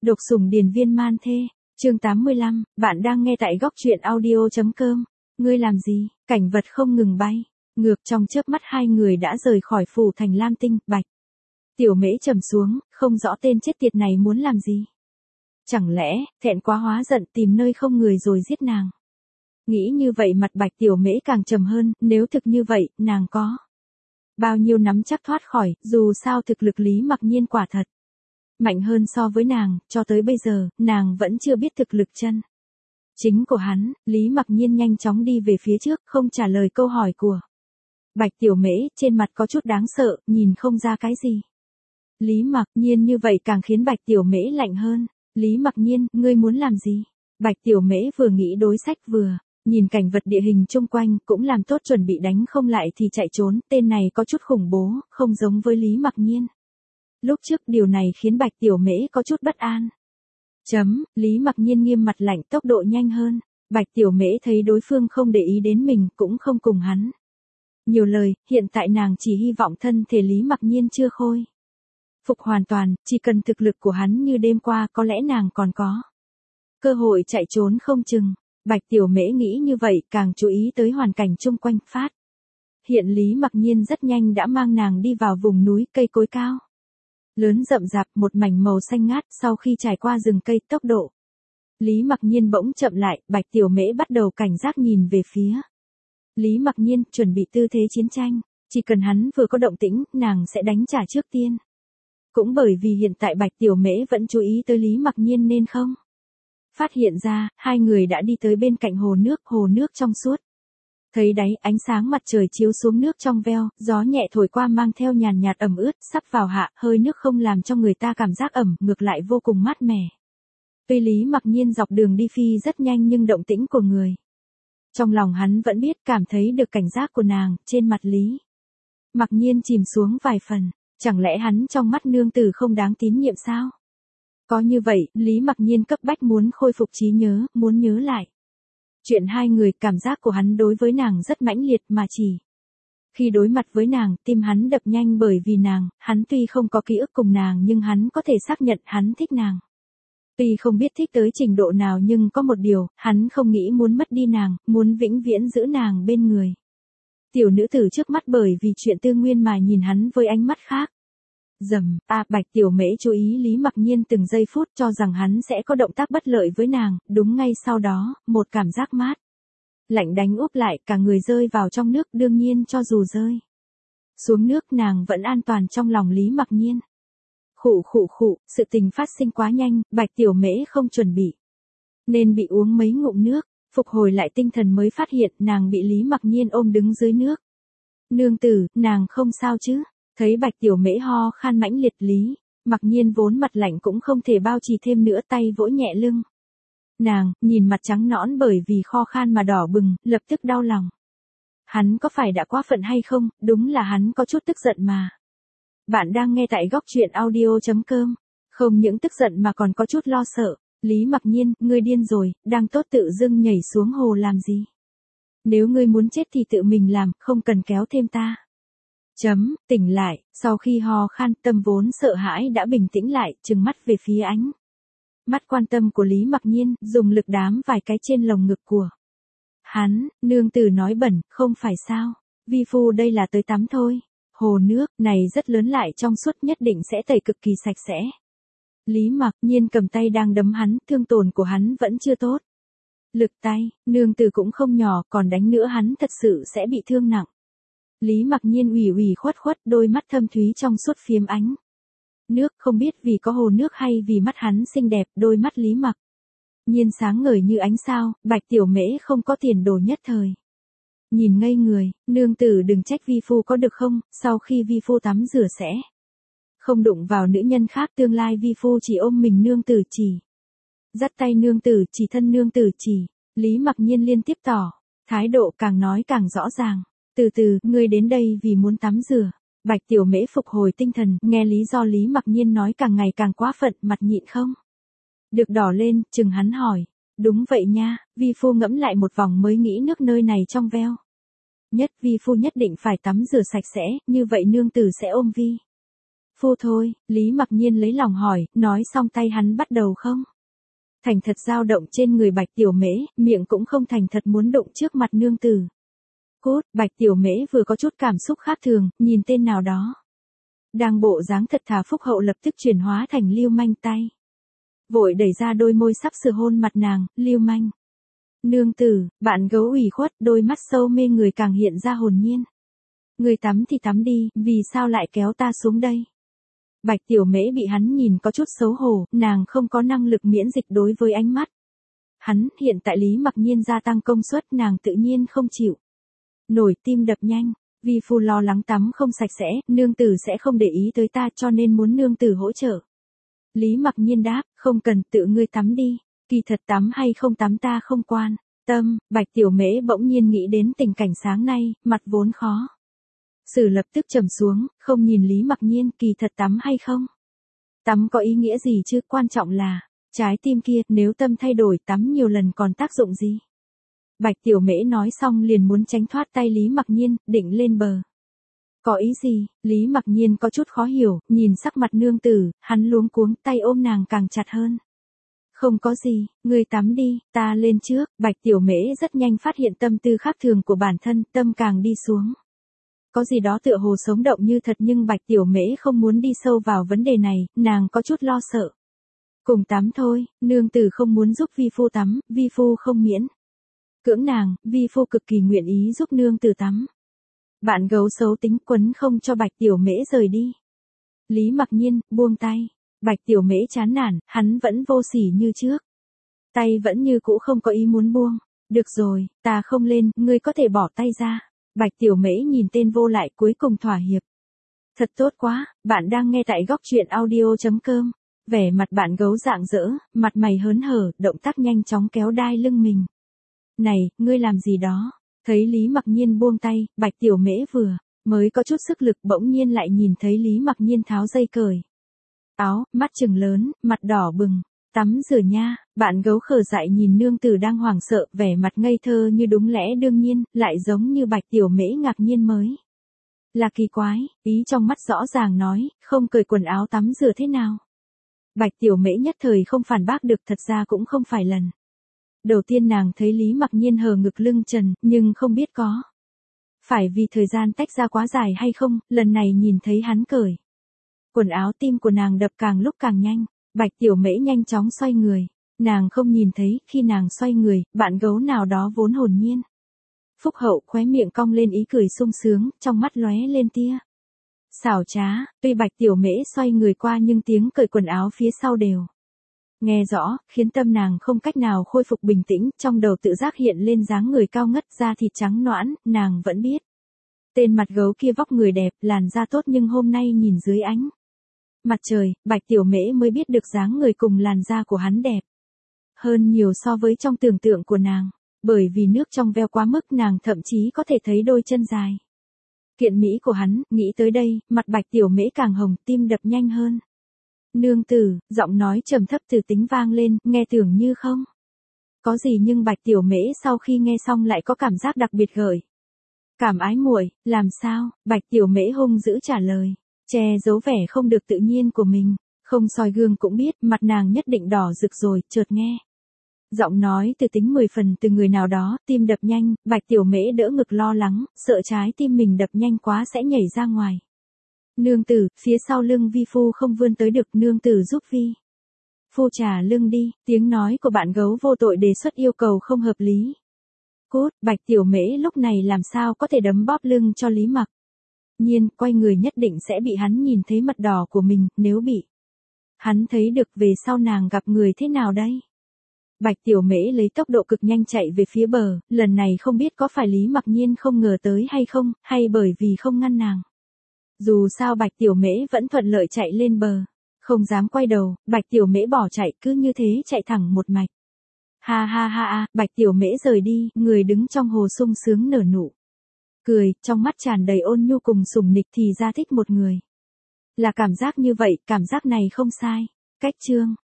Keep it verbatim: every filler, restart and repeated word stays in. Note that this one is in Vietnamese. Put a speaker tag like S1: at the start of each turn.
S1: Độc sủng điền viên man thê, chương tám mươi lăm, bạn đang nghe tại góc truyện audio.com. Ngươi làm gì? Cảnh vật không ngừng bay, ngược trong chớp mắt hai người đã rời khỏi phủ thành Lam Tinh, Bạch. Tiểu Mễ trầm xuống, không rõ tên chết tiệt này muốn làm gì. Chẳng lẽ, thẹn quá hóa giận tìm nơi không người rồi giết nàng. Nghĩ như vậy mặt Bạch Tiểu Mễ càng trầm hơn, nếu thực như vậy, nàng có bao nhiêu nắm chắc thoát khỏi, dù sao thực lực Lý Mặc Nhiên quả thật mạnh hơn so với nàng, cho tới bây giờ, nàng vẫn chưa biết thực lực chân chính của hắn. Lý Mặc Nhiên nhanh chóng đi về phía trước, không trả lời câu hỏi của Bạch Tiểu Mễ, trên mặt có chút đáng sợ, nhìn không ra cái gì. Lý Mặc Nhiên như vậy càng khiến Bạch Tiểu Mễ lạnh hơn. Lý Mặc Nhiên, ngươi muốn làm gì? Bạch Tiểu Mễ vừa nghĩ đối sách vừa nhìn cảnh vật địa hình chung quanh, cũng làm tốt chuẩn bị đánh không lại thì chạy trốn, tên này có chút khủng bố, không giống với Lý Mặc Nhiên. Lúc trước điều này khiến Bạch Tiểu Mễ có chút bất an. Chấm, Lý Mặc Nhiên nghiêm mặt lạnh, tốc độ nhanh hơn. Bạch Tiểu Mễ thấy đối phương không để ý đến mình, cũng không cùng hắn nhiều lời, hiện tại nàng chỉ hy vọng thân thể Lý Mặc Nhiên chưa khôi phục hoàn toàn, chỉ cần thực lực của hắn như đêm qua có lẽ nàng còn có cơ hội chạy trốn không chừng. Bạch Tiểu Mễ nghĩ như vậy, càng chú ý tới hoàn cảnh chung quanh. Phát hiện Lý Mặc Nhiên rất nhanh đã mang nàng đi vào vùng núi, cây cối cao lớn rậm rạp, một mảnh màu xanh ngát. Sau khi trải qua rừng cây, tốc độ Lý Mặc Nhiên bỗng chậm lại, Bạch Tiểu Mễ bắt đầu cảnh giác nhìn về phía Lý Mặc Nhiên, chuẩn bị tư thế chiến tranh, chỉ cần hắn vừa có động tĩnh, nàng sẽ đánh trả trước tiên. Cũng bởi vì hiện tại Bạch Tiểu Mễ vẫn chú ý tới Lý Mặc Nhiên nên không phát hiện ra, hai người đã đi tới bên cạnh hồ nước, hồ nước trong suốt. Thấy đáy, ánh sáng mặt trời chiếu xuống nước trong veo, gió nhẹ thổi qua mang theo nhàn nhạt ẩm ướt, sắp vào hạ, hơi nước không làm cho người ta cảm giác ẩm, ngược lại vô cùng mát mẻ. Tuy Lý Mặc Nhiên dọc đường đi phi rất nhanh nhưng động tĩnh của người trong lòng hắn vẫn biết, cảm thấy được cảnh giác của nàng. Trên mặt Lý Mặc Nhiên chìm xuống vài phần, chẳng lẽ hắn trong mắt nương tử không đáng tín nhiệm sao? Có như vậy, Lý Mặc Nhiên cấp bách muốn khôi phục trí nhớ, muốn nhớ lại chuyện hai người. Cảm giác của hắn đối với nàng rất mãnh liệt, mà chỉ khi đối mặt với nàng, tim hắn đập nhanh bởi vì nàng. Hắn tuy không có ký ức cùng nàng nhưng hắn có thể xác nhận hắn thích nàng. Tuy không biết thích tới trình độ nào nhưng có một điều, hắn không nghĩ muốn mất đi nàng, muốn vĩnh viễn giữ nàng bên người. Tiểu nữ tử trước mắt bởi vì chuyện Tư Nguyên mà nhìn hắn với ánh mắt khác. Dầm, a Bạch Tiểu Mễ chú ý Lý Mặc Nhiên từng giây phút, cho rằng hắn sẽ có động tác bất lợi với nàng. Đúng ngay sau đó, một cảm giác mát lạnh đánh úp lại, cả người rơi vào trong nước. Đương nhiên cho dù rơi xuống nước, nàng vẫn an toàn trong lòng Lý Mặc Nhiên. Khụ khụ khụ, sự tình phát sinh quá nhanh, Bạch Tiểu Mễ không chuẩn bị nên bị uống mấy ngụm nước, phục hồi lại tinh thần mới phát hiện nàng bị Lý Mặc Nhiên ôm đứng dưới nước. Nương tử, nàng không sao chứ? Thấy Bạch Tiểu Mễ ho khan mãnh liệt, Lý Mặc Nhiên vốn mặt lạnh cũng không thể bao trì thêm nữa, tay vỗ nhẹ lưng nàng, nhìn mặt trắng nõn bởi vì kho khan mà đỏ bừng, lập tức đau lòng. Hắn có phải đã quá phận hay không? Đúng là hắn có chút tức giận mà. Bạn đang nghe tại góc truyện audio.com. Không những tức giận mà còn có chút lo sợ. Lý Mặc Nhiên, ngươi điên rồi, đang tốt tự dưng nhảy xuống hồ làm gì? Nếu ngươi muốn chết thì tự mình làm, không cần kéo thêm ta. Chấm, tỉnh lại, sau khi ho khan, tâm vốn sợ hãi đã bình tĩnh lại, trừng mắt về phía ánh mắt quan tâm của Lý Mặc Nhiên, dùng lực đám vài cái trên lồng ngực của hắn. Nương tử nói bẩn, không phải sao? Vi phu đây là tới tắm thôi. Hồ nước này rất lớn lại trong suốt, nhất định sẽ tẩy cực kỳ sạch sẽ. Lý Mặc Nhiên cầm tay đang đấm hắn, thương tổn của hắn vẫn chưa tốt. Lực tay, nương tử cũng không nhỏ, còn đánh nữa hắn thật sự sẽ bị thương nặng. Lý Mặc Nhiên ủy ủy khuất khuất, đôi mắt thâm thúy trong suốt phiếm ánh nước, không biết vì có hồ nước hay vì mắt hắn xinh đẹp. Đôi mắt Lý Mặc Nhiên sáng ngời như ánh sao. Bạch Tiểu Mễ không có tiền đồ nhất thời nhìn ngây người. Nương tử đừng trách vi phu có được không? Sau khi vi phu tắm rửa sẽ không đụng vào nữ nhân khác, tương lai vi phu chỉ ôm mình nương tử, chỉ dắt tay nương tử, chỉ thân nương tử, chỉ. Lý Mặc Nhiên liên tiếp tỏ thái độ, càng nói càng rõ ràng. Từ từ, ngươi đến đây vì muốn tắm rửa. Bạch Tiểu Mễ phục hồi tinh thần, nghe lý do Lý Mặc Nhiên nói càng ngày càng quá phận, mặt nhịn không được đỏ lên, chừng hắn hỏi. Đúng vậy nha, vi phu ngẫm lại một vòng mới nghĩ nước nơi này trong veo nhất, vi phu nhất định phải tắm rửa sạch sẽ, như vậy nương tử sẽ ôm vi Phu thôi, Lý Mặc Nhiên lấy lòng hỏi, nói xong tay hắn bắt đầu không thành thật dao động trên người Bạch Tiểu Mễ, miệng cũng không thành thật muốn đụng trước mặt nương tử. Cút, Bạch Tiểu Mễ vừa có chút cảm xúc khác thường, nhìn tên nào đó. Đang bộ dáng thật thà phúc hậu lập tức chuyển hóa thành lưu manh tay. Vội đẩy ra đôi môi sắp sửa hôn mặt nàng, lưu manh. Nương tử, bạn gấu ủy khuất, đôi mắt sâu mê người càng hiện ra hồn nhiên. Người tắm thì tắm đi, vì sao lại kéo ta xuống đây? Bạch Tiểu Mễ bị hắn nhìn có chút xấu hổ, nàng không có năng lực miễn dịch đối với ánh mắt. Hắn, hiện tại Lý Mặc Nhiên gia tăng công suất nàng tự nhiên không chịu. Nổi tim đập nhanh, vi phu lo lắng tắm không sạch sẽ, nương tử sẽ không để ý tới ta cho nên muốn nương tử hỗ trợ. Lý Mặc Nhiên đáp, không cần tự ngươi tắm đi, kỳ thật tắm hay không tắm ta không quan tâm. Bạch Tiểu Mễ bỗng nhiên nghĩ đến tình cảnh sáng nay, mặt vốn khó xử lập tức trầm xuống, không nhìn Lý Mặc Nhiên, kỳ thật tắm hay không. Tắm có ý nghĩa gì chứ, quan trọng là, trái tim kia, nếu tâm thay đổi tắm nhiều lần còn tác dụng gì. Bạch Tiểu Mễ nói xong liền muốn tránh thoát tay Lý Mặc Nhiên, định lên bờ. Có ý gì, Lý Mặc Nhiên có chút khó hiểu, nhìn sắc mặt nương tử, hắn luống cuống tay ôm nàng càng chặt hơn. Không có gì, ngươi tắm đi, ta lên trước. Bạch Tiểu Mễ rất nhanh phát hiện tâm tư khác thường của bản thân, tâm càng đi xuống. Có gì đó tựa hồ sống động như thật nhưng Bạch Tiểu Mễ không muốn đi sâu vào vấn đề này, nàng có chút lo sợ. Cùng tắm thôi, nương tử không muốn giúp vi phu tắm, vi phu không miễn cưỡng nàng, vi phu cực kỳ nguyện ý giúp nương tử tắm. Bạn gấu xấu tính quấn không cho Bạch Tiểu Mễ rời đi. Lý Mặc Nhiên, buông tay. Bạch Tiểu Mễ chán nản, hắn vẫn vô sỉ như trước. Tay vẫn như cũ không có ý muốn buông. Được rồi, ta không lên, ngươi có thể bỏ tay ra. Bạch Tiểu Mễ nhìn tên vô lại cuối cùng thỏa hiệp. Thật tốt quá, bạn đang nghe tại góc truyện audio chấm com. Vẻ mặt bạn gấu rạng rỡ, mặt mày hớn hở, động tác nhanh chóng kéo đai lưng mình. Này, ngươi làm gì đó? Thấy Lý Mặc Nhiên buông tay, Bạch Tiểu Mễ vừa mới có chút sức lực bỗng nhiên lại nhìn thấy Lý Mặc Nhiên tháo dây cởi áo, mắt trừng lớn, mặt đỏ bừng. Tắm rửa nha, bạn gấu khờ dại nhìn nương tử đang hoảng sợ, vẻ mặt ngây thơ như đúng lẽ đương nhiên, lại giống như Bạch Tiểu Mễ ngạc nhiên mới. Là kỳ quái, ý trong mắt rõ ràng nói, không cởi quần áo tắm rửa thế nào. Bạch Tiểu Mễ nhất thời không phản bác được, thật ra cũng không phải lần đầu tiên nàng thấy Lý Mặc Nhiên hờ ngực lưng trần, nhưng không biết có phải vì thời gian tách ra quá dài hay không, lần này nhìn thấy hắn cởi quần áo tim của nàng đập càng lúc càng nhanh. Bạch Tiểu Mễ nhanh chóng xoay người, nàng không nhìn thấy, khi nàng xoay người, bạn gấu nào đó vốn hồn nhiên. Phúc hậu khóe miệng cong lên ý cười sung sướng, trong mắt lóe lên tia xảo trá, tuy Bạch Tiểu Mễ xoay người qua nhưng tiếng cởi quần áo phía sau đều nghe rõ, khiến tâm nàng không cách nào khôi phục bình tĩnh, trong đầu tự giác hiện lên dáng người cao ngất, da thịt trắng nõn, nàng vẫn biết. Tên mặt gấu kia vóc người đẹp, làn da tốt nhưng hôm nay nhìn dưới ánh mặt trời, Bạch Tiểu Mễ mới biết được dáng người cùng làn da của hắn đẹp hơn nhiều so với trong tưởng tượng của nàng, bởi vì nước trong veo quá mức nàng thậm chí có thể thấy đôi chân dài kiện mỹ của hắn. Nghĩ tới đây, mặt Bạch Tiểu Mễ càng hồng, tim đập nhanh hơn. Nương tử, giọng nói trầm thấp từ tính vang lên, nghe tưởng như không có gì nhưng Bạch Tiểu Mễ sau khi nghe xong lại có cảm giác đặc biệt gợi cảm ái muội. Làm sao? Bạch Tiểu Mễ hung dữ trả lời, che giấu vẻ không được tự nhiên của mình. Không soi gương cũng biết, mặt nàng nhất định đỏ rực rồi. Chợt nghe giọng nói từ tính mười phần từ người nào đó, tim đập nhanh. Bạch Tiểu Mễ đỡ ngực lo lắng, sợ trái tim mình đập nhanh quá sẽ nhảy ra ngoài. Nương tử, phía sau lưng vi phu không vươn tới được, nương tử giúp vi phu trả lưng đi. Tiếng nói của bạn gấu vô tội đề xuất yêu cầu không hợp lý. Cút, Bạch Tiểu Mễ lúc này làm sao có thể đấm bóp lưng cho Lý Mặc Nhiên, quay người nhất định sẽ bị hắn nhìn thấy mặt đỏ của mình, nếu bị hắn thấy được về sau nàng gặp người thế nào đây? Bạch Tiểu Mễ lấy tốc độ cực nhanh chạy về phía bờ, lần này không biết có phải Lý Mặc Nhiên không ngờ tới hay không, hay bởi vì không ngăn nàng. Dù sao Bạch Tiểu Mễ vẫn thuận lợi chạy lên bờ, không dám quay đầu, Bạch Tiểu Mễ bỏ chạy cứ như thế chạy thẳng một mạch. Ha ha ha ha, Bạch Tiểu Mễ rời đi, người đứng trong hồ sung sướng nở nụ cười, trong mắt tràn đầy ôn nhu cùng sủng nịch thì ra thích một người. Là cảm giác như vậy, cảm giác này không sai. Cách chương